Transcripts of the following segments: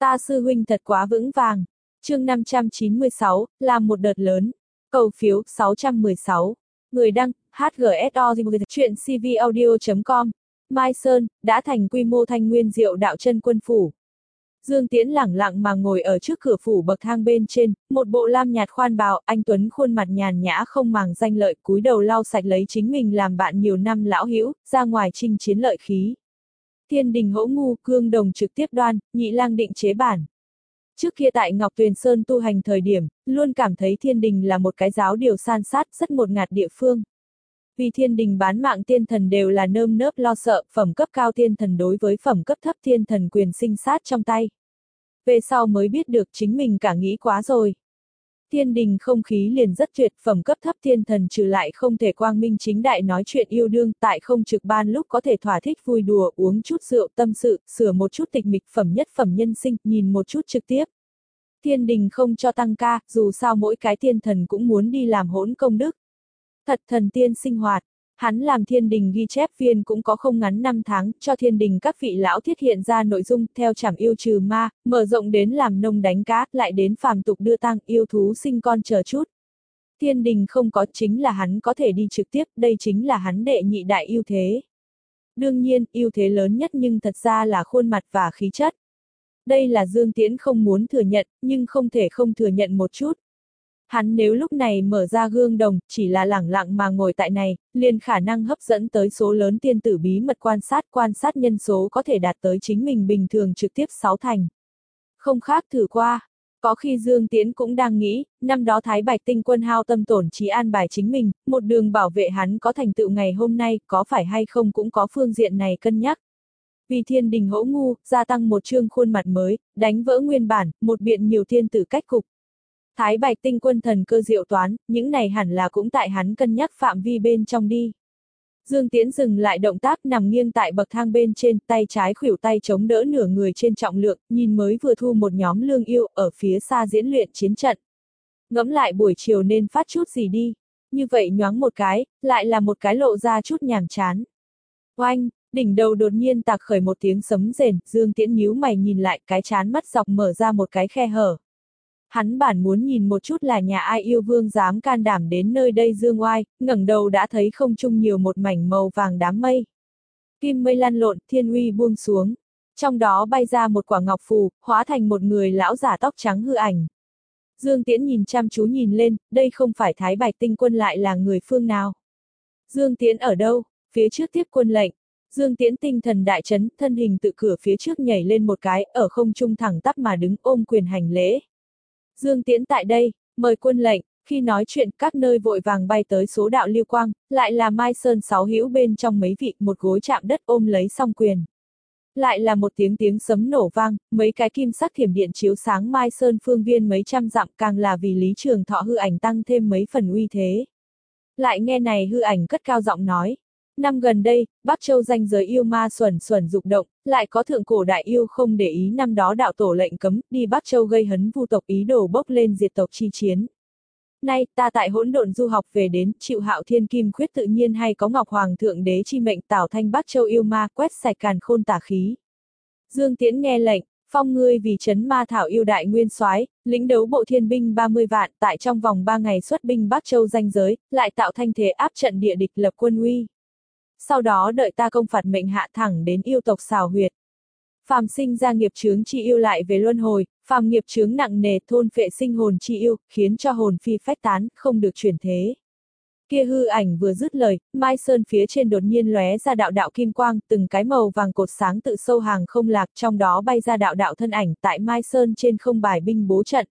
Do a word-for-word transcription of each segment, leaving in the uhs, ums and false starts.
Ta sư huynh thật quá vững vàng. Chương năm trăm chín mươi sáu, làm một đợt lớn. Cầu phiếu sáu trăm mười sáu. Người đăng, hát giê ét o chuyện c v audio chấm com. Mai Sơn, đã thành quy mô Thanh Nguyên Diệu Đạo Chân Quân phủ. Dương Tiễn lẳng lặng mà ngồi ở trước cửa phủ bậc thang bên trên, một bộ lam nhạt khoan bào, anh tuấn khuôn mặt nhàn nhã không màng danh lợi, cúi đầu lau sạch lấy chính mình làm bạn nhiều năm lão hữu, ra ngoài chinh chiến lợi khí. Thiên đình hỗ ngu, cương đồng trực tiếp đoan, nhị lang định chế bản. Trước kia tại Ngọc Tuyền Sơn tu hành thời điểm, luôn cảm thấy thiên đình là một cái giáo điều san sát, rất ngột ngạt địa phương. Vì thiên đình bán mạng tiên thần đều là nơm nớp lo sợ, phẩm cấp cao tiên thần đối với phẩm cấp thấp thiên thần quyền sinh sát trong tay. Về sau mới biết được chính mình cả nghĩ quá rồi. Thiên đình không khí liền rất tuyệt, phẩm cấp thấp thiên thần trừ lại không thể quang minh chính đại nói chuyện yêu đương, tại không trực ban lúc có thể thỏa thích vui đùa, uống chút rượu tâm sự, sửa một chút tịch mịch, phẩm nhất phẩm nhân sinh, nhìn một chút trực tiếp. Thiên đình không cho tăng ca, dù sao mỗi cái thiên thần cũng muốn đi làm hỗn công đức. Thật thần tiên sinh hoạt. Hắn làm thiên đình ghi chép viên cũng có không ngắn năm tháng, cho thiên đình các vị lão thiết hiện ra nội dung, theo trảm yêu trừ ma, mở rộng đến làm nông đánh cá, lại đến phàm tục đưa tang, yêu thú sinh con chờ chút. Thiên đình không có, chính là hắn có thể đi trực tiếp, đây chính là hắn đệ nhị đại ưu thế. Đương nhiên, ưu thế lớn nhất nhưng thật ra là khuôn mặt và khí chất. Đây là Dương Tiễn không muốn thừa nhận, nhưng không thể không thừa nhận một chút. Hắn nếu lúc này mở ra gương đồng, chỉ là lẳng lặng mà ngồi tại này, liền khả năng hấp dẫn tới số lớn tiên tử bí mật quan sát, quan sát nhân số có thể đạt tới chính mình bình thường trực tiếp sáu thành. Không khác thử qua. Có khi Dương Tiễn cũng đang nghĩ, năm đó Thái Bạch Tinh Quân hao tâm tổn trí an bài chính mình, một đường bảo vệ hắn có thành tựu ngày hôm nay, có phải hay không cũng có phương diện này cân nhắc. Vì thiên đình hỗ ngu, gia tăng một chương khuôn mặt mới, đánh vỡ nguyên bản, một biện nhiều thiên tử cách cục. Thái Bạch Tinh Quân thần cơ diệu toán, những này hẳn là cũng tại hắn cân nhắc phạm vi bên trong đi. Dương Tiễn dừng lại động tác, nằm nghiêng tại bậc thang bên trên, tay trái khuỷu tay chống đỡ nửa người trên trọng lượng, nhìn mới vừa thu một nhóm lương yêu ở phía xa diễn luyện chiến trận. Ngẫm lại buổi chiều nên phát chút gì đi. Như vậy nhoáng một cái, lại là một cái lộ ra chút nhàm chán. Oanh, đỉnh đầu đột nhiên tạc khởi một tiếng sấm rền, Dương Tiễn nhíu mày nhìn lại, cái chán mắt dọc mở ra một cái khe hở. Hắn bản muốn nhìn một chút là nhà ai yêu vương dám can đảm đến nơi đây dương oai, ngẩng đầu đã thấy không trung nhiều một mảnh màu vàng đám mây. Kim mây lăn lộn, thiên uy buông xuống. Trong đó bay ra một quả ngọc phù, hóa thành một người lão giả tóc trắng hư ảnh. Dương Tiễn nhìn chăm chú nhìn lên, đây không phải Thái Bạch Tinh Quân lại là người phương nào. Dương Tiễn ở đâu? Phía trước tiếp quân lệnh. Dương Tiễn tinh thần đại chấn, thân hình tự cửa phía trước nhảy lên một cái, ở không trung thẳng tắp mà đứng ôm quyền hành lễ. Dương Tiễn tại đây, mời quân lệnh, khi nói chuyện các nơi vội vàng bay tới số đạo lưu quang, lại là Mai Sơn sáu hữu bên trong mấy vị, một gối chạm đất ôm lấy song quyền. Lại là một tiếng tiếng sấm nổ vang, mấy cái kim sắc thiểm điện chiếu sáng Mai Sơn phương viên mấy trăm dặm, càng là vì Lý Trường Thọ hư ảnh tăng thêm mấy phần uy thế. Lại nghe này hư ảnh cất cao giọng nói. Năm gần đây, Bắc Châu danh giới yêu ma xuẩn xuẩn dục động, lại có thượng cổ đại yêu không để ý năm đó đạo tổ lệnh cấm, đi Bắc Châu gây hấn vu tộc ý đồ bốc lên diệt tộc chi chiến. Nay, ta tại hỗn độn du học về đến, chịu hạo thiên kim khuyết tự nhiên hay có Ngọc Hoàng thượng đế chi mệnh tảo thanh Bắc Châu yêu ma quét sạch càn khôn tà khí. Dương Tiễn nghe lệnh, phong ngươi vì trấn ma thảo yêu đại nguyên soái, lĩnh đấu bộ thiên binh ba mươi vạn, tại trong vòng ba ngày xuất binh Bắc Châu danh giới, lại tạo thanh thế áp trận địa địch lập quân uy. Sau đó đợi ta công phạt mệnh hạ thẳng đến yêu tộc xào huyệt. Phàm sinh ra nghiệp chướng chi yêu lại về luân hồi, phàm nghiệp chướng nặng nề thôn phệ sinh hồn chi yêu, khiến cho hồn phi phách tán, không được chuyển thế. Kia hư ảnh vừa dứt lời, Mai Sơn phía trên đột nhiên lóe ra đạo đạo kim quang, từng cái màu vàng cột sáng tự sâu hàng không lạc, trong đó bay ra đạo đạo thân ảnh tại Mai Sơn trên không bài binh bố trận.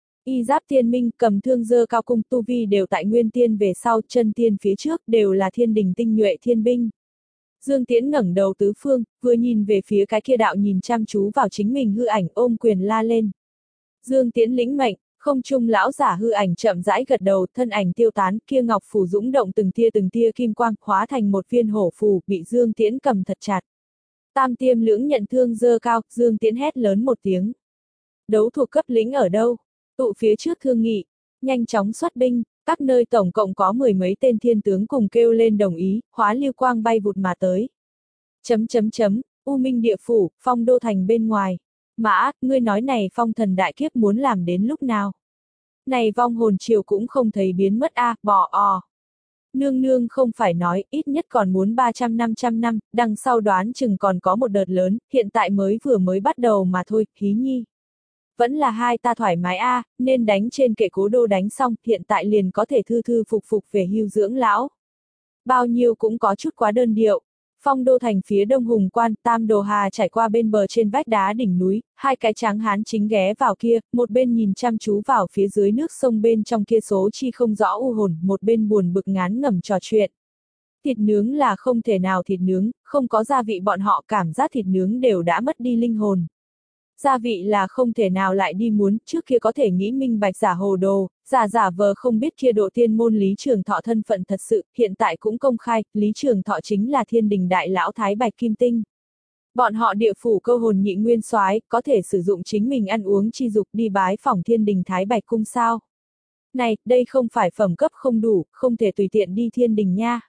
Y giáp tiên minh, cầm thương dơ cao cung, tu vi đều tại nguyên tiên về sau, chân tiên phía trước đều là thiên đình tinh nhuệ thiên binh. Dương Tiễn ngẩng đầu tứ phương, vừa nhìn về phía cái kia đạo nhìn chăm chú vào chính mình hư ảnh ôm quyền la lên. Dương Tiễn lĩnh mệnh, không trung lão giả hư ảnh chậm rãi gật đầu, thân ảnh tiêu tán, kia ngọc phù dũng động từng tia từng tia kim quang, hóa thành một viên hổ phù, bị Dương Tiễn cầm thật chặt. Tam tiêm lưỡng nhận thương dơ cao, Dương Tiễn hét lớn một tiếng. Đấu thuộc cấp lĩnh ở đâu? Tụ phía trước thương nghị, nhanh chóng xuất binh, các nơi tổng cộng có mười mấy tên thiên tướng cùng kêu lên đồng ý, hóa lưu quang bay vụt mà tới. Chấm chấm chấm, U Minh địa phủ, phong đô thành bên ngoài. Mã, ngươi nói này phong thần đại kiếp muốn làm đến lúc nào? Này vong hồn triều cũng không thấy biến mất a, à, bỏ ò. Nương nương không phải nói, ít nhất còn muốn ba trăm năm trăm năm, đằng sau đoán chừng còn có một đợt lớn, hiện tại mới vừa mới bắt đầu mà thôi, hí nhi. Vẫn là hai ta thoải mái a, à, nên đánh trên kệ cố đô đánh xong, hiện tại liền có thể thư thư phục phục về hưu dưỡng lão. Bao nhiêu cũng có chút quá đơn điệu. Phong đô thành phía đông hùng quan, Tam Đồ Hà trải qua bên bờ trên vách đá đỉnh núi, hai cái tráng hán chính ghé vào kia, một bên nhìn chăm chú vào phía dưới nước sông bên trong kia số chi không rõ u hồn, một bên buồn bực ngán ngẩm trò chuyện. Thịt nướng là không thể nào thịt nướng, không có gia vị bọn họ cảm giác thịt nướng đều đã mất đi linh hồn. Gia vị là không thể nào lại đi muốn, trước kia có thể nghĩ minh bạch giả hồ đồ, giả giả vờ không biết kia độ tiên môn Lý Trường Thọ thân phận thật sự, hiện tại cũng công khai, Lý Trường Thọ chính là thiên đình đại lão Thái Bạch Kim Tinh. Bọn họ địa phủ câu hồn nhị nguyên soái có thể sử dụng chính mình ăn uống chi dục đi bái phỏng thiên đình Thái Bạch cung sao. Này, đây không phải phẩm cấp không đủ, không thể tùy tiện đi thiên đình nha.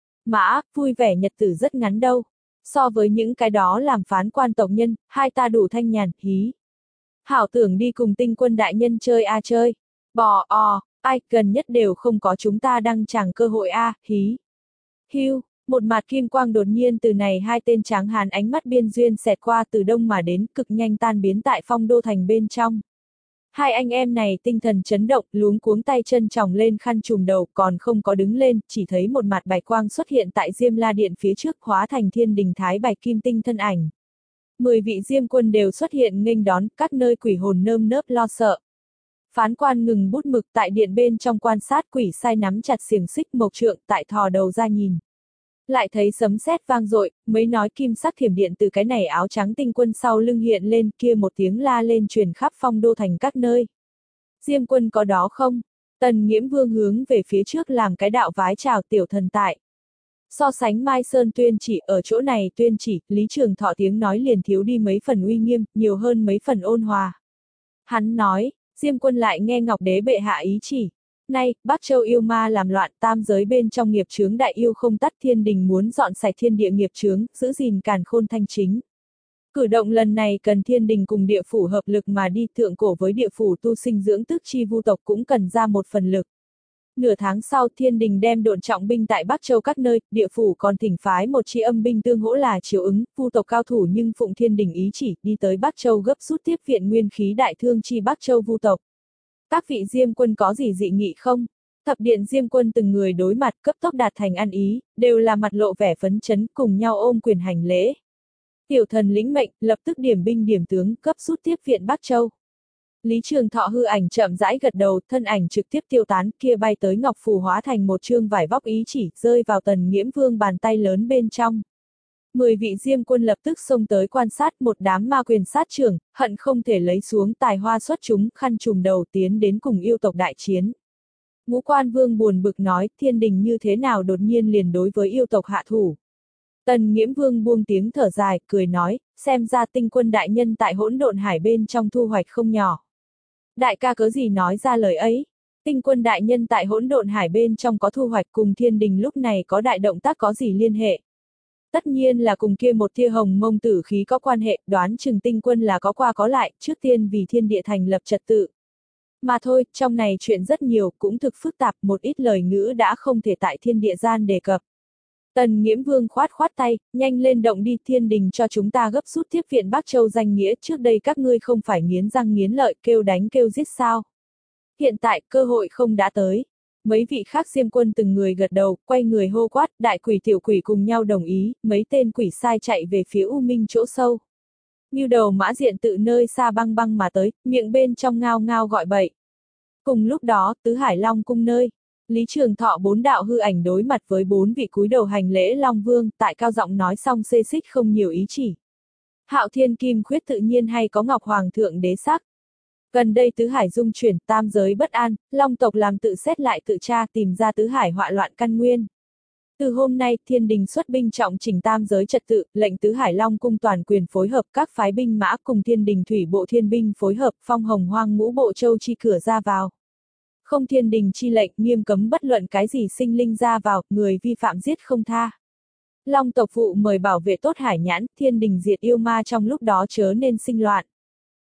Mã, vui vẻ nhật tử rất ngắn đâu. So với những cái đó làm phán quan tộc nhân, hai ta đủ thanh nhàn, hí. Hảo tưởng đi cùng tinh quân đại nhân chơi a à chơi. Bò o, ai, gần nhất đều không có chúng ta đăng chẳng cơ hội a, à, hí. Hưu, một mặt kim quang đột nhiên từ này hai tên tráng hán ánh mắt biên duyên xẹt qua từ đông mà đến, cực nhanh tan biến tại phong đô thành bên trong. Hai anh em này tinh thần chấn động, luống cuống tay chân tròng lên khăn trùm đầu, còn không có đứng lên, chỉ thấy một mặt bạch quang xuất hiện tại Diêm La Điện phía trước, hóa thành thiên đình Thái Bạch Kim Tinh thân ảnh. Mười vị Diêm quân đều xuất hiện nghênh đón, các nơi quỷ hồn nơm nớp lo sợ. Phán quan ngừng bút mực tại điện bên trong quan sát, quỷ sai nắm chặt xiềng xích mộc trượng tại thò đầu ra nhìn. Lại thấy sấm sét vang dội, mấy nói kim sắc thiểm điện từ cái này áo trắng tinh quân sau lưng hiện lên, kia một tiếng la lên truyền khắp phong đô thành các nơi. Diêm quân có đó không? Tần Nghiễm Vương hướng về phía trước làm cái đạo vái chào tiểu thần tại. So sánh Mai Sơn tuyên chỉ, ở chỗ này tuyên chỉ, Lý Trường Thọ tiếng nói liền thiếu đi mấy phần uy nghiêm, nhiều hơn mấy phần ôn hòa. Hắn nói, Diêm quân lại nghe Ngọc Đế bệ hạ ý chỉ. Nay, Bắc Châu yêu ma làm loạn, tam giới bên trong nghiệp chướng đại yêu không tắt, thiên đình muốn dọn sạch thiên địa nghiệp chướng, giữ gìn càn khôn thanh chính. Cử động lần này cần thiên đình cùng địa phủ hợp lực mà đi, thượng cổ với địa phủ tu sinh dưỡng tức chi vu tộc cũng cần ra một phần lực. Nửa tháng sau, thiên đình đem độn trọng binh tại Bắc Châu các nơi, địa phủ còn thỉnh phái một chi âm binh tương hỗ là chiếu ứng, vu tộc cao thủ nhưng phụng thiên đình ý chỉ, đi tới Bắc Châu gấp rút tiếp viện nguyên khí đại thương chi Bắc Châu vu tộc. Các vị Diêm quân có gì dị nghị không? Thập điện Diêm quân từng người đối mặt cấp tốc đạt thành ăn ý, đều là mặt lộ vẻ phấn chấn cùng nhau ôm quyền hành lễ. Tiểu thần lĩnh mệnh, lập tức điểm binh điểm tướng, cấp rút tiếp viện Bắc Châu. Lý Trường Thọ hư ảnh chậm rãi gật đầu, thân ảnh trực tiếp tiêu tán, kia bay tới ngọc phù hóa thành một chương vải vóc ý chỉ, rơi vào Tần Nghiễm Vương bàn tay lớn bên trong. Mười vị Diêm quân lập tức xông tới quan sát, một đám ma quyền sát trưởng, hận không thể lấy xuống tài hoa xuất chúng, khăn trùm đầu tiến đến cùng yêu tộc đại chiến. Ngũ Quan Vương buồn bực nói, thiên đình như thế nào đột nhiên liền đối với yêu tộc hạ thủ. Tần Nghiễm Vương buông tiếng thở dài, cười nói, xem ra tinh quân đại nhân tại hỗn độn hải bên trong thu hoạch không nhỏ. Đại ca cớ gì nói ra lời ấy? Tinh quân đại nhân tại hỗn độn hải bên trong có thu hoạch cùng thiên đình lúc này có đại động tác có gì liên hệ? Tất nhiên là cùng kia một tia hồng mông tử khí có quan hệ, đoán chừng tinh quân là có qua có lại, trước tiên vì thiên địa thành lập trật tự. Mà thôi, trong này chuyện rất nhiều, cũng thực phức tạp, một ít lời ngữ đã không thể tại thiên địa gian đề cập. Tần Nghiễm Vương khoát khoát tay, nhanh lên động đi, thiên đình cho chúng ta gấp rút tiếp viện Bắc Châu danh nghĩa, trước đây các ngươi không phải nghiến răng nghiến lợi kêu đánh kêu giết sao. Hiện tại, cơ hội không đã tới. Mấy vị khác Diêm quân từng người gật đầu, quay người hô quát, đại quỷ tiểu quỷ cùng nhau đồng ý, mấy tên quỷ sai chạy về phía U Minh chỗ sâu. Ngưu Đầu Mã Diện tự nơi xa băng băng mà tới, miệng bên trong ngao ngao gọi bậy. Cùng lúc đó, Tứ Hải Long cung nơi, Lý Trường Thọ bốn đạo hư ảnh đối mặt với bốn vị cúi đầu hành lễ Long Vương, tại cao giọng nói xong xê xích không nhiều ý chỉ. Hạo Thiên Kim Khuyết tự nhiên hay có Ngọc Hoàng thượng đế sắc. Gần đây Tứ Hải dung chuyển, tam giới bất an, Long tộc làm tự xét lại tự tra, tìm ra Tứ Hải họa loạn căn nguyên. Từ hôm nay, thiên đình xuất binh trọng chỉnh tam giới trật tự, lệnh Tứ Hải Long cung toàn quyền phối hợp các phái binh mã cùng thiên đình thủy bộ thiên binh phối hợp, phong hồng hoang ngũ bộ châu chi cửa ra vào. Không thiên đình chi lệnh, nghiêm cấm bất luận cái gì sinh linh ra vào, người vi phạm giết không tha. Long tộc vụ mời bảo vệ tốt hải nhãn, thiên đình diệt yêu ma trong lúc đó chớ nên sinh loạn.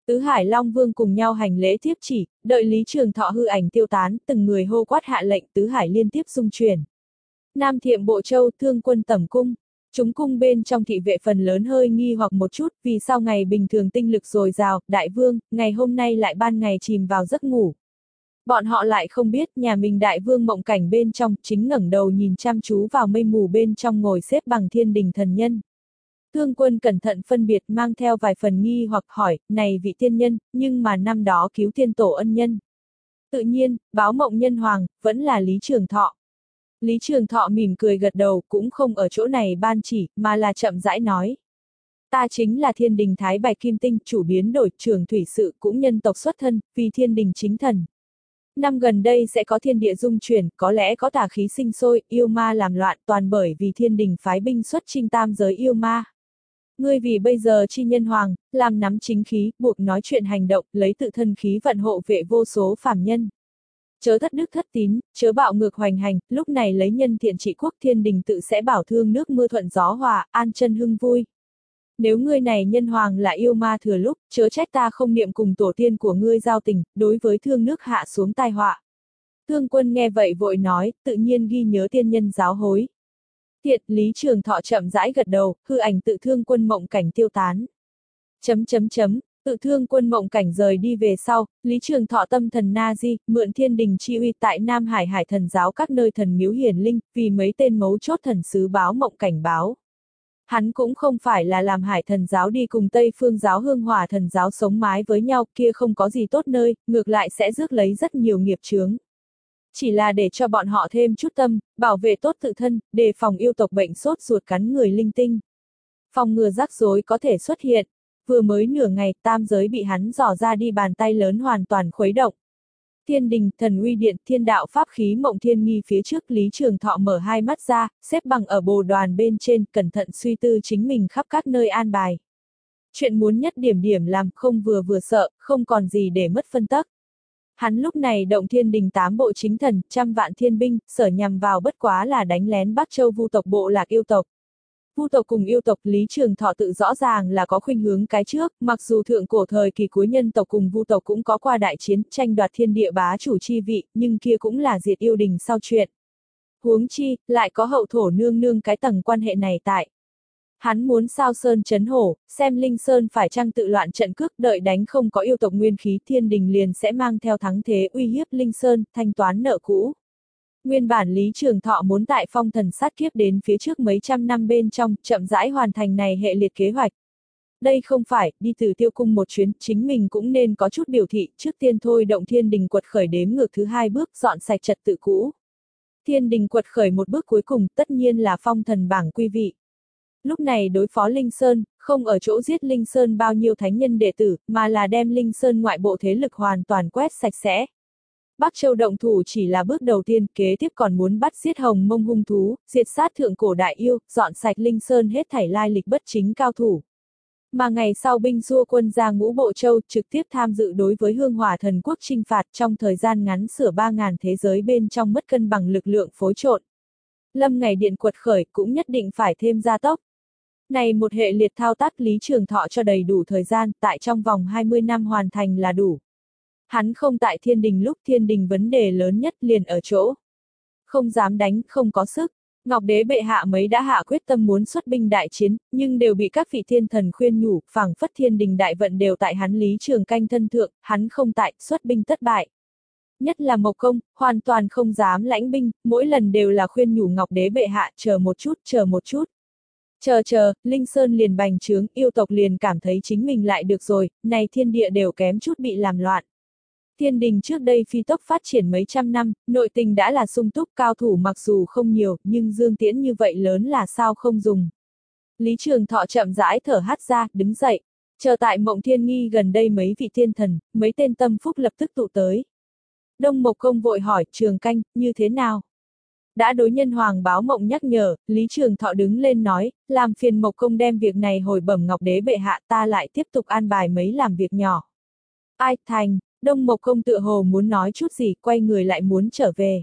Tứ Hải Long Vương cùng nhau hành lễ tiếp chỉ, đợi Lý Trường Thọ hư ảnh tiêu tán, từng người hô quát hạ lệnh, Tứ Hải liên tiếp dung chuyển. Nam Thiệm Bộ Châu, Thương Quân Tẩm Cung. Chúng cung bên trong thị vệ phần lớn hơi nghi hoặc một chút, vì sao ngày bình thường tinh lực dồi dào, đại vương, ngày hôm nay lại ban ngày chìm vào giấc ngủ. Bọn họ lại không biết, nhà mình đại vương mộng cảnh bên trong, chính ngẩng đầu nhìn chăm chú vào mây mù bên trong ngồi xếp bằng thiên đình thần nhân. Thương Quân cẩn thận phân biệt mang theo vài phần nghi hoặc hỏi, này vị tiên nhân, nhưng mà năm đó cứu tiên tổ ân nhân. Tự nhiên, báo mộng nhân hoàng, vẫn là Lý Trường Thọ. Lý Trường Thọ mỉm cười gật đầu, cũng không ở chỗ này ban chỉ, mà là chậm rãi nói. Ta chính là thiên đình Thái Bạch Kim Tinh, chủ biến đổi, trưởng thủy sự, cũng nhân tộc xuất thân, vì thiên đình chính thần. Năm gần đây sẽ có thiên địa dung chuyển, có lẽ có tà khí sinh sôi, yêu ma làm loạn, toàn bởi vì thiên đình phái binh xuất chinh tam giới yêu ma. Ngươi vì bây giờ chi nhân hoàng, làm nắm chính khí, buộc nói chuyện hành động, lấy tự thân khí vận hộ vệ vô số phàm nhân. Chớ thất đức thất tín, chớ bạo ngược hoành hành, lúc này lấy nhân thiện trị quốc, thiên đình tự sẽ bảo thương nước mưa thuận gió hòa, an chân hưng vui. Nếu ngươi này nhân hoàng là yêu ma thừa lúc, chớ trách ta không niệm cùng tổ tiên của ngươi giao tình, đối với thương nước hạ xuống tai họa. Thương Quân nghe vậy vội nói, tự nhiên ghi nhớ tiên nhân giáo hối. Thiệt, Lý Trường Thọ chậm rãi gật đầu, hư ảnh tự Thương Quân mộng cảnh tiêu tán. Chấm chấm chấm, tự Thương Quân mộng cảnh rời đi về sau, Lý Trường Thọ tâm thần na di, mượn thiên đình chi uy tại Nam Hải Hải thần giáo các nơi thần miếu hiển linh, vì mấy tên mấu chốt thần sứ báo mộng cảnh báo. Hắn cũng không phải là làm Hải thần giáo đi cùng Tây Phương giáo Hương Hỏa thần giáo sống mái với nhau, kia không có gì tốt nơi, ngược lại sẽ rước lấy rất nhiều nghiệp chướng. Chỉ là để cho bọn họ thêm chút tâm, bảo vệ tốt tự thân, đề phòng yêu tộc bệnh sốt ruột cắn người linh tinh. Phòng ngừa rắc rối có thể xuất hiện. Vừa mới nửa ngày, tam giới bị hắn dò ra đi bàn tay lớn hoàn toàn khuấy động. Thiên đình, thần uy điện, thiên đạo pháp khí mộng thiên nghi phía trước, Lý Trường Thọ mở hai mắt ra, xếp bằng ở bồ đoàn bên trên, cẩn thận suy tư chính mình khắp các nơi an bài. Chuyện muốn nhất điểm điểm làm, không vừa vừa sợ, không còn gì để mất phân tắc. Hắn lúc này động thiên đình tám bộ chính thần, trăm vạn thiên binh, sở nhằm vào bất quá là đánh lén Bắc Châu Vu tộc bộ lạc yêu tộc. Vu tộc cùng yêu tộc, Lý Trường Thọ tự rõ ràng là có khuynh hướng cái trước, mặc dù thượng cổ thời kỳ cuối nhân tộc cùng Vu tộc cũng có qua đại chiến, tranh đoạt thiên địa bá chủ chi vị, nhưng kia cũng là diệt yêu đình sau chuyện. Huống chi, lại có hậu thổ nương nương cái tầng quan hệ này tại. Hắn muốn sao sơn chấn hổ, xem Linh Sơn phải chăng tự loạn trận cước, đợi đánh không có yêu tộc nguyên khí, thiên đình liền sẽ mang theo thắng thế uy hiếp Linh Sơn, thanh toán nợ cũ. Nguyên bản Lý Trường Thọ muốn tại phong thần sát kiếp đến phía trước mấy trăm năm bên trong, chậm rãi hoàn thành này hệ liệt kế hoạch. Đây không phải, đi từ tiêu cung một chuyến, chính mình cũng nên có chút biểu thị, trước tiên thôi động thiên đình quật khởi đếm ngược thứ hai bước, dọn sạch trật tự cũ. Thiên đình quật khởi một bước cuối cùng, tất nhiên là phong thần bảng quy vị. Lúc này đối phó Linh Sơn, không ở chỗ giết Linh Sơn bao nhiêu thánh nhân đệ tử, mà là đem Linh Sơn ngoại bộ thế lực hoàn toàn quét sạch sẽ. Bắc Châu động thủ chỉ là bước đầu tiên, kế tiếp còn muốn bắt giết Hồng Mông hung thú, diệt sát thượng cổ đại yêu, dọn sạch Linh Sơn hết thảy lai lịch bất chính cao thủ. Mà ngày sau binh xua quân ra ngũ bộ châu, trực tiếp tham dự đối với Hương Hỏa thần quốc chinh phạt, trong thời gian ngắn sửa ba ngàn thế giới bên trong mất cân bằng lực lượng phối trộn. Lâm ngày điện quật khởi cũng nhất định phải thêm gia tốc. Này một hệ liệt thao tác Lý Trường Thọ cho đầy đủ thời gian, tại trong vòng hai mươi năm hoàn thành là đủ. Hắn không tại thiên đình lúc thiên đình vấn đề lớn nhất liền ở chỗ. Không dám đánh, không có sức. Ngọc Đế bệ hạ mấy đã hạ quyết tâm muốn xuất binh đại chiến, nhưng đều bị các vị thiên thần khuyên nhủ, phảng phất thiên đình đại vận đều tại hắn Lý Trường Canh thân thượng, hắn không tại, xuất binh thất bại. Nhất là Mộc Công, hoàn toàn không dám lãnh binh, mỗi lần đều là khuyên nhủ Ngọc Đế bệ hạ, chờ một chút, chờ một chút. Chờ chờ, Linh Sơn liền bành trướng, yêu tộc liền cảm thấy chính mình lại được rồi, này thiên địa đều kém chút bị làm loạn. Thiên đình trước đây phi tốc phát triển mấy trăm năm, nội tình đã là sung túc, cao thủ mặc dù không nhiều, nhưng dương tiễn như vậy lớn là sao không dùng. Lý Trường Thọ chậm rãi thở hắt ra, đứng dậy. Chờ tại Mộng Thiên Nghi gần đây mấy vị thiên thần, mấy tên tâm phúc lập tức tụ tới. Đông Mộc Công vội hỏi, Trường Canh, như thế nào? Đã đối nhân hoàng báo mộng nhắc nhở, Lý Trường Thọ đứng lên nói, làm phiền Mộc Công đem việc này hồi bẩm Ngọc Đế bệ hạ, ta lại tiếp tục an bài mấy làm việc nhỏ. Ai, thành, Đông Mộc Công tựa hồ muốn nói chút gì, quay người lại muốn trở về.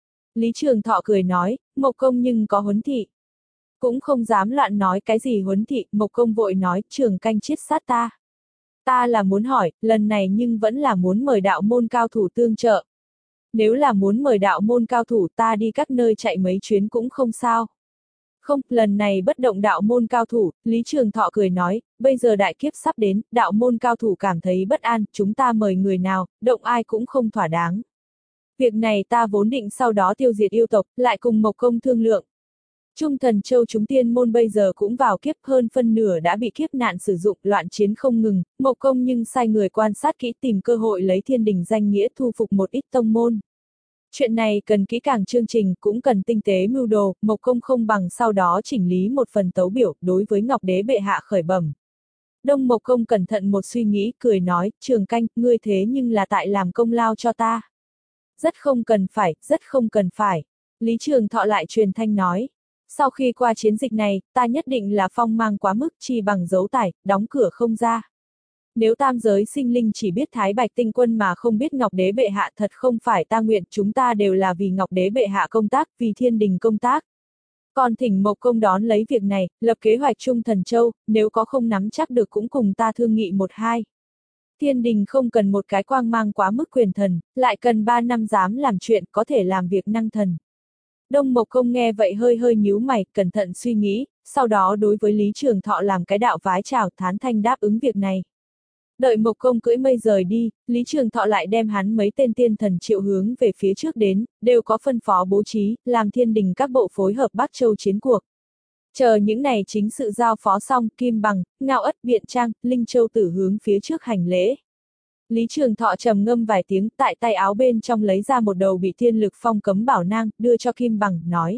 Lý Trường Thọ cười nói, Mộc Công nhưng có huấn thị. Cũng không dám loạn nói cái gì huấn thị, Mộc Công vội nói, Trường Canh chiết sát ta. Ta là muốn hỏi, lần này nhưng vẫn là muốn mời đạo môn cao thủ tương trợ. Nếu là muốn mời đạo môn cao thủ ta đi các nơi chạy mấy chuyến cũng không sao. Không, lần này bất động đạo môn cao thủ, Lý Trường Thọ cười nói, bây giờ đại kiếp sắp đến, đạo môn cao thủ cảm thấy bất an, chúng ta mời người nào, động ai cũng không thỏa đáng. Việc này ta vốn định sau đó tiêu diệt yêu tộc, lại cùng Mộc Công thương lượng. Trung Thần Châu chúng tiên môn bây giờ cũng vào kiếp, hơn phân nửa đã bị kiếp nạn sử dụng, loạn chiến không ngừng, Mộc Công nhưng sai người quan sát kỹ tìm cơ hội lấy thiên đình danh nghĩa thu phục một ít tông môn. Chuyện này cần kỹ càng chương trình, cũng cần tinh tế mưu đồ, Mộc Công không bằng sau đó chỉnh lý một phần tấu biểu, đối với Ngọc Đế bệ hạ khởi bẩm. Đông Mộc Công cẩn thận một suy nghĩ, cười nói, Trường Canh, ngươi thế nhưng là tại làm công lao cho ta. Rất không cần phải, rất không cần phải. Lý Trường Thọ lại truyền thanh nói. Sau khi qua chiến dịch này, ta nhất định là phong mang quá mức, chi bằng giấu tài, đóng cửa không ra. Nếu tam giới sinh linh chỉ biết Thái Bạch Tinh Quân mà không biết Ngọc Đế bệ hạ, thật không phải ta nguyện, chúng ta đều là vì Ngọc Đế bệ hạ công tác, vì thiên đình công tác. Còn thỉnh Mộc Công đón lấy việc này, lập kế hoạch Trung Thần Châu, nếu có không nắm chắc được cũng cùng ta thương nghị một hai. Thiên đình không cần một cái quang mang quá mức quyền thần, lại cần ba năm dám làm chuyện, có thể làm việc năng thần. Đông Mộc Công nghe vậy hơi hơi nhíu mày, cẩn thận suy nghĩ, sau đó đối với Lý Trường Thọ làm cái đạo vái chào, thán thanh đáp ứng việc này. Đợi Mộc Công cưỡi mây rời đi, Lý Trường Thọ lại đem hắn mấy tên tiên thần triệu hướng về phía trước đến, đều có phân phó bố trí, làm thiên đình các bộ phối hợp Bắc Châu chiến cuộc. Chờ những này chính sự giao phó xong, Kim Bằng, Ngao Ất, Biện Trang, Linh Châu Tử hướng phía trước hành lễ. Lý Trường Thọ trầm ngâm vài tiếng, tại tay áo bên trong lấy ra một đầu bị thiên lực phong cấm bảo nang, đưa cho Kim Bằng, nói.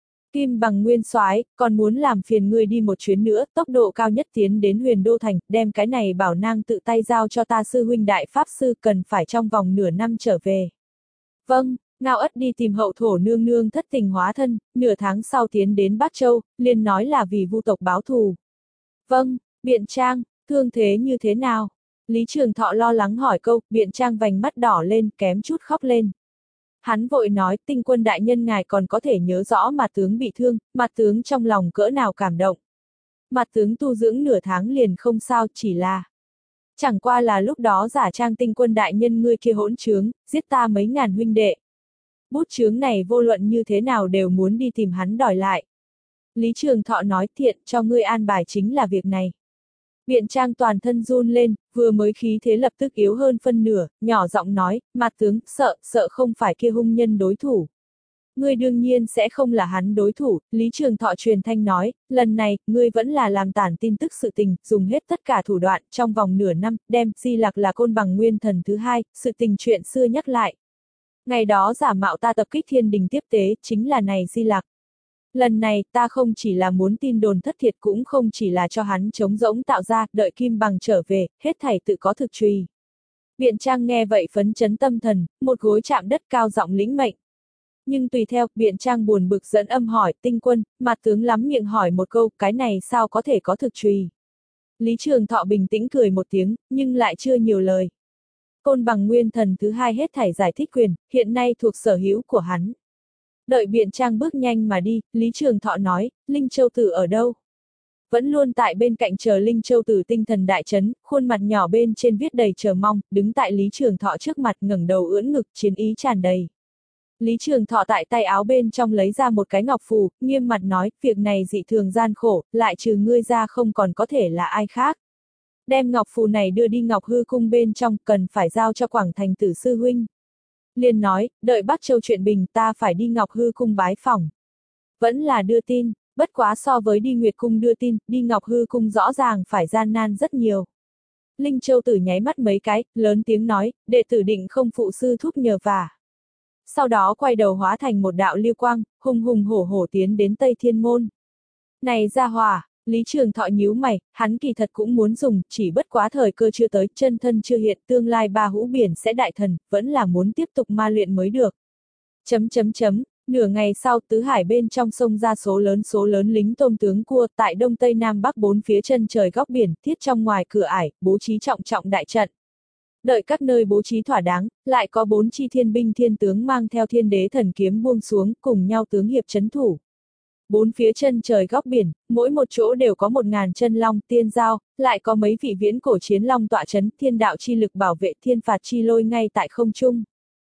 Kim Bằng nguyên soái, còn muốn làm phiền ngươi đi một chuyến nữa, tốc độ cao nhất tiến đến Huyền Đô Thành, đem cái này bảo nang tự tay giao cho ta sư huynh đại pháp sư, cần phải trong vòng nửa năm trở về. Vâng, Ngao Ất đi tìm hậu thổ nương nương thất tình hóa thân, nửa tháng sau tiến đến Bắc Châu, liền nói là vì vu tộc báo thù. Vâng, Biện Trang, thương thế như thế nào? Lý Trường Thọ lo lắng hỏi câu, Biện Trang vành mắt đỏ lên, kém chút khóc lên. Hắn vội nói, Tinh Quân đại nhân ngài còn có thể nhớ rõ Mạt tướng bị thương, Mạt tướng trong lòng cỡ nào cảm động. Mạt tướng tu dưỡng nửa tháng liền không sao, chỉ là... Chẳng qua là lúc đó giả trang Tinh Quân đại nhân ngươi kia hỗn trướng, giết ta mấy ngàn huynh đệ. Bút chướng này vô luận như thế nào đều muốn đi tìm hắn đòi lại. Lý Trường Thọ nói, thiện, cho ngươi an bài chính là việc này. Biện Trang toàn thân run lên, vừa mới khí thế lập tức yếu hơn phân nửa, nhỏ giọng nói, Mạt tướng, sợ, sợ không phải kia hung nhân đối thủ. Ngươi đương nhiên sẽ không là hắn đối thủ, Lý Trường Thọ truyền thanh nói, lần này, ngươi vẫn là làm tản tin tức sự tình, dùng hết tất cả thủ đoạn, trong vòng nửa năm, đem Di Lặc là côn bằng nguyên thần thứ hai, sự tình chuyện xưa nhắc lại. Ngày đó giả mạo ta tập kích thiên đình tiếp tế, chính là này Di Lặc. Lần này, ta không chỉ là muốn tin đồn thất thiệt, cũng không chỉ là cho hắn trống rỗng tạo ra, đợi Kim Bằng trở về, hết thảy tự có thực truy. Biện Trang nghe vậy phấn chấn tâm thần, một gối chạm đất cao giọng lĩnh mệnh. Nhưng tùy theo, Biện Trang buồn bực dẫn âm hỏi, Tinh Quân, Mạt tướng lắm miệng hỏi một câu, cái này sao có thể có thực truy. Lý Trường Thọ bình tĩnh cười một tiếng, nhưng lại chưa nhiều lời. Côn bằng nguyên thần thứ hai hết thảy giải thích quyền, hiện nay thuộc sở hữu của hắn. Đợi Biện Trang bước nhanh mà đi, Lý Trường Thọ nói, Linh Châu Tử ở đâu? Vẫn luôn tại bên cạnh chờ Linh Châu Tử tinh thần đại chấn, khuôn mặt nhỏ bên trên viết đầy chờ mong, đứng tại Lý Trường Thọ trước mặt ngẩng đầu ưỡn ngực, chiến ý tràn đầy. Lý Trường Thọ tại tay áo bên trong lấy ra một cái ngọc phù, nghiêm mặt nói, việc này dị thường gian khổ, lại trừ ngươi ra không còn có thể là ai khác. Đem ngọc phù này đưa đi Ngọc Hư Cung bên trong, cần phải giao cho Quảng Thành Tử sư huynh. Liền nói, đợi Bắc Châu chuyện bình ta phải đi Ngọc Hư Cung bái phỏng. Vẫn là đưa tin, bất quá so với đi Nguyệt Cung đưa tin, đi Ngọc Hư Cung rõ ràng phải gian nan rất nhiều. Linh Châu Tử nháy mắt mấy cái, lớn tiếng nói, đệ tử định không phụ sư thúc nhờ vả. Sau đó quay đầu hóa thành một đạo lưu quang, hùng hùng hổ hổ tiến đến Tây Thiên Môn. Này ra hỏa, Lý Trường Thọ nhíu mày, hắn kỳ thật cũng muốn dùng, chỉ bất quá thời cơ chưa tới, chân thân chưa hiện, tương lai ba hũ biển sẽ đại thần, vẫn là muốn tiếp tục ma luyện mới được. Chấm chấm chấm, nửa ngày sau tứ hải bên trong sông ra số lớn số lớn lính tôm tướng cua, tại đông tây nam bắc bốn phía chân trời góc biển, thiết trong ngoài cửa ải, bố trí trọng trọng đại trận. Đợi các nơi bố trí thỏa đáng, lại có bốn chi thiên binh thiên tướng mang theo thiên đế thần kiếm buông xuống, cùng nhau tướng hiệp trấn thủ. bốn phía chân trời góc biển, mỗi một chỗ đều có một ngàn chân long tiên giao, lại có mấy vị viễn cổ chiến long tọa chấn, thiên đạo chi lực bảo vệ, thiên phạt chi lôi ngay tại không trung.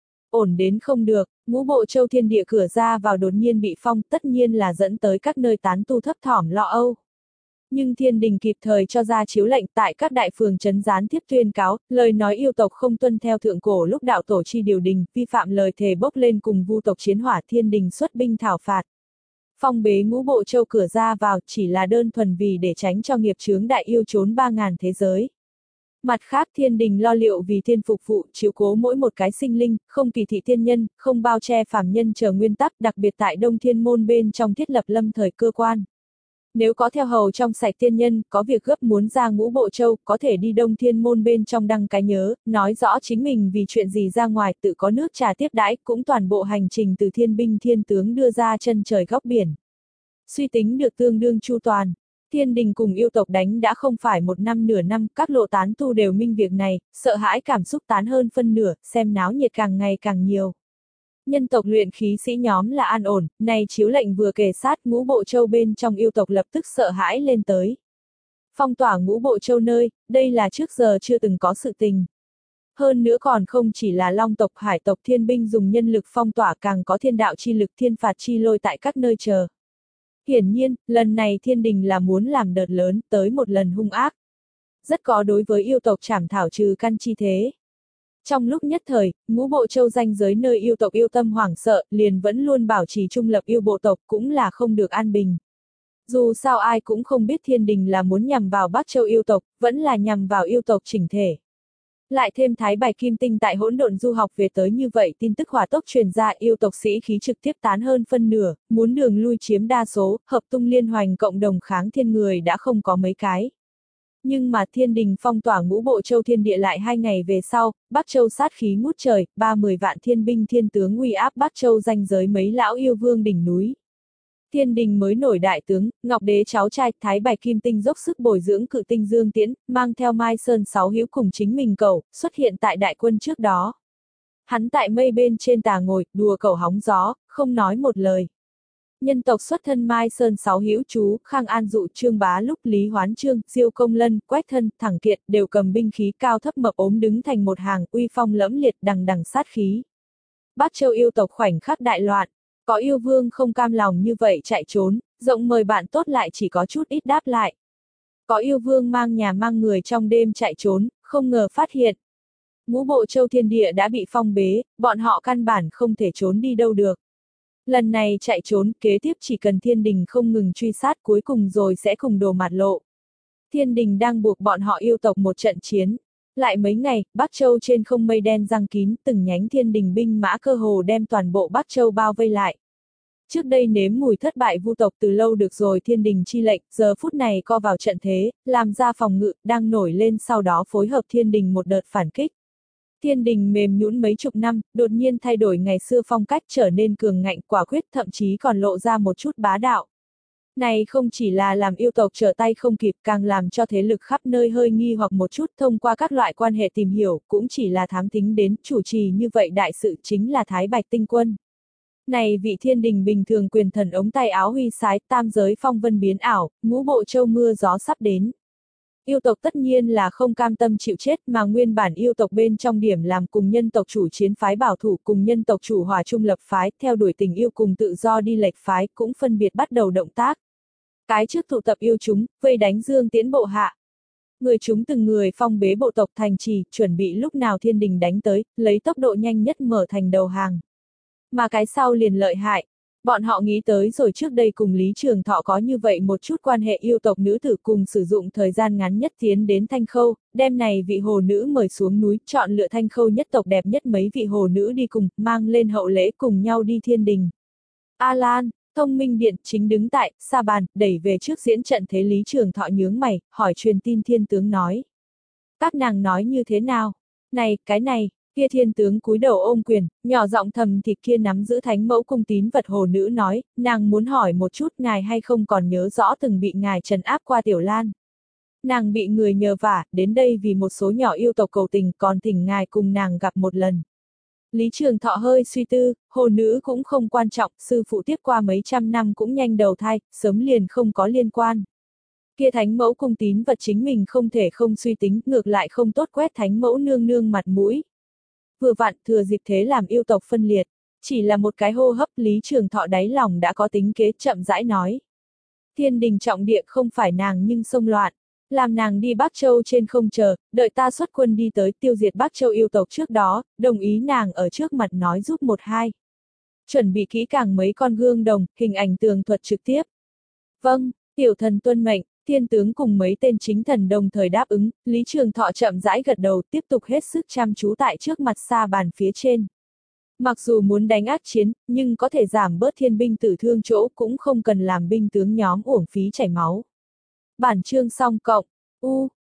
Ổn đến không được, ngũ bộ châu thiên địa cửa ra vào đột nhiên bị phong, tất nhiên là dẫn tới các nơi tán tu thấp thỏm lo âu. Nhưng thiên đình kịp thời cho ra chiếu lệnh tại các đại phường trấn gián tiếp tuyên cáo, lời nói yêu tộc không tuân theo thượng cổ lúc đạo tổ chi điều đình, vi phạm lời thề bốc lên cùng vu tộc chiến hỏa, thiên đình xuất binh thảo phạt. Phong bế ngũ bộ châu cửa ra vào chỉ là đơn thuần vì để tránh cho nghiệp chướng đại yêu trốn ba ngàn thế giới. Mặt khác thiên đình lo liệu vì thiên phục vụ, chiếu cố mỗi một cái sinh linh, không kỳ thị thiên nhân, không bao che phàm nhân chờ nguyên tắc, đặc biệt tại Đông Thiên môn bên trong thiết lập lâm thời cơ quan. Nếu có theo hầu trong sạch tiên nhân, có việc gấp muốn ra ngũ bộ châu, có thể đi Đông Thiên môn bên trong đăng cái nhớ, nói rõ chính mình vì chuyện gì ra ngoài, tự có nước trà tiếp đãi, cũng toàn bộ hành trình từ thiên binh thiên tướng đưa ra chân trời góc biển. Suy tính được tương đương chu toàn. Thiên đình cùng yêu tộc đánh đã không phải một năm nửa năm, các lộ tán tu đều minh việc này, sợ hãi cảm xúc tán hơn phân nửa, xem náo nhiệt càng ngày càng nhiều. Nhân tộc luyện khí sĩ nhóm là an ổn, này chiếu lệnh vừa kề sát ngũ bộ châu bên trong yêu tộc lập tức sợ hãi lên tới. Phong tỏa ngũ bộ châu nơi, đây là trước giờ chưa từng có sự tình. Hơn nữa còn không chỉ là long tộc hải tộc thiên binh dùng nhân lực phong tỏa càng có thiên đạo chi lực thiên phạt chi lôi tại các nơi chờ. Hiển nhiên, lần này thiên đình là muốn làm đợt lớn, tới một lần hung ác. Rất có đối với yêu tộc trảm thảo trừ căn chi thế. Trong lúc nhất thời, ngũ bộ châu ranh giới nơi yêu tộc yêu tâm hoảng sợ, liền vẫn luôn bảo trì trung lập yêu bộ tộc cũng là không được an bình. Dù sao ai cũng không biết thiên đình là muốn nhằm vào Bắc Châu yêu tộc, vẫn là nhằm vào yêu tộc chỉnh thể. Lại thêm Thái Bạch Kim Tinh tại hỗn độn du học về tới như vậy tin tức hỏa tốc truyền ra yêu tộc sĩ khí trực tiếp tán hơn phân nửa, muốn đường lui chiếm đa số, hợp tung liên hoành cộng đồng kháng thiên người đã không có mấy cái. Nhưng mà thiên đình phong tỏa ngũ bộ châu thiên địa lại hai ngày về sau, Bắc Châu sát khí ngút trời, ba mươi vạn thiên binh thiên tướng uy áp Bắc Châu ranh giới mấy lão yêu vương đỉnh núi. Thiên đình mới nổi đại tướng, Ngọc Đế cháu trai, Thái Bạch Kim Tinh dốc sức bồi dưỡng cự tinh Dương Tiễn, mang theo Mai Sơn sáu hữu cùng chính mình cẩu, xuất hiện tại đại quân trước đó. Hắn tại mây bên trên tà ngồi, đùa cẩu hóng gió, không nói một lời. Nhân tộc xuất thân Mai Sơn sáu hữu chú, Khang An Dụ, Trương Bá Lúc, Lý Hoán Trương, Diêu Công Lân, Quách Thân, Thẳng Kiệt đều cầm binh khí cao thấp mập ốm đứng thành một hàng, uy phong lẫm liệt đằng đằng sát khí. Bắc Châu yêu tộc khoảnh khắc đại loạn, có yêu vương không cam lòng như vậy chạy trốn, rộng mời bạn tốt lại chỉ có chút ít đáp lại. Có yêu vương mang nhà mang người trong đêm chạy trốn, không ngờ phát hiện. Ngũ bộ châu thiên địa đã bị phong bế, bọn họ căn bản không thể trốn đi đâu được. Lần này chạy trốn, kế tiếp chỉ cần thiên đình không ngừng truy sát cuối cùng rồi sẽ cùng đồ mặt lộ. Thiên đình đang buộc bọn họ yêu tộc một trận chiến. Lại mấy ngày, Bắc Châu trên không mây đen giăng kín, từng nhánh thiên đình binh mã cơ hồ đem toàn bộ Bắc Châu bao vây lại. Trước đây nếm mùi thất bại vu tộc từ lâu được rồi thiên đình chi lệnh, giờ phút này co vào trận thế, làm ra phòng ngự, đang nổi lên sau đó phối hợp thiên đình một đợt phản kích. Thiên đình mềm nhũn mấy chục năm, đột nhiên thay đổi ngày xưa phong cách trở nên cường ngạnh quả quyết thậm chí còn lộ ra một chút bá đạo. Này không chỉ là làm yêu tộc trở tay không kịp càng làm cho thế lực khắp nơi hơi nghi hoặc một chút thông qua các loại quan hệ tìm hiểu cũng chỉ là thám tính đến chủ trì như vậy đại sự chính là Thái Bạch Tinh Quân. Này vị thiên đình bình thường quyền thần ống tay áo huy sái tam giới phong vân biến ảo, ngũ bộ châu mưa gió sắp đến. Yêu tộc tất nhiên là không cam tâm chịu chết mà nguyên bản yêu tộc bên trong điểm làm cùng nhân tộc chủ chiến phái bảo thủ cùng nhân tộc chủ hòa trung lập phái theo đuổi tình yêu cùng tự do đi lệch phái cũng phân biệt bắt đầu động tác. Cái trước tụ tập yêu chúng, vây đánh Dương Tiễn bộ hạ. Người chúng từng người phong bế bộ tộc thành trì, chuẩn bị lúc nào thiên đình đánh tới, lấy tốc độ nhanh nhất mở thành đầu hàng. Mà cái sau liền lợi hại. Bọn họ nghĩ tới rồi trước đây cùng Lý Trường Thọ có như vậy một chút quan hệ yêu tộc nữ tử cùng sử dụng thời gian ngắn nhất tiến đến Thanh Khâu, đêm này vị hồ nữ mời xuống núi, chọn lựa Thanh Khâu nhất tộc đẹp nhất mấy vị hồ nữ đi cùng, mang lên hậu lễ cùng nhau đi thiên đình. A-Lan, Thông Minh Điện chính đứng tại, sa bàn, đẩy về trước diễn trận thế Lý Trường Thọ nhướng mày, hỏi truyền tin thiên tướng nói. Các nàng nói như thế nào? Này, cái này. Kia thiên tướng cúi đầu ôm quyền, nhỏ giọng thầm thì kia nắm giữ thánh mẫu cung tín vật hồ nữ nói, nàng muốn hỏi một chút ngài hay không còn nhớ rõ từng bị ngài trấn áp qua Tiểu Lan. Nàng bị người nhờ vả, đến đây vì một số nhỏ yêu tộc cầu tình còn thỉnh ngài cùng nàng gặp một lần. Lý Trường Thọ hơi suy tư, hồ nữ cũng không quan trọng, sư phụ tiếp qua mấy trăm năm cũng nhanh đầu thai, sớm liền không có liên quan. Kia thánh mẫu cung tín vật chính mình không thể không suy tính, ngược lại không tốt quét thánh mẫu nương nương mặt mũi. Vừa vặn thừa dịp thế làm yêu tộc phân liệt, chỉ là một cái hô hấp Lý Trường Thọ đáy lòng đã có tính kế, chậm rãi nói. Thiên đình trọng địa không phải nàng nhưng xông loạn, làm nàng đi Bắc Châu trên không chờ, đợi ta xuất quân đi tới tiêu diệt Bắc Châu yêu tộc trước đó, đồng ý nàng ở trước mặt nói giúp một hai. Chuẩn bị kỹ càng mấy con gương đồng, hình ảnh tường thuật trực tiếp. Vâng, tiểu thần tuân mệnh. Thiên tướng cùng mấy tên chính thần đồng thời đáp ứng, Lý Trường Thọ chậm rãi gật đầu, tiếp tục hết sức chăm chú tại trước mặt sa bàn phía trên. Mặc dù muốn đánh ác chiến, nhưng có thể giảm bớt thiên binh tử thương chỗ, cũng không cần làm binh tướng nhóm uổng phí chảy máu. Bản chương xong cộng, U,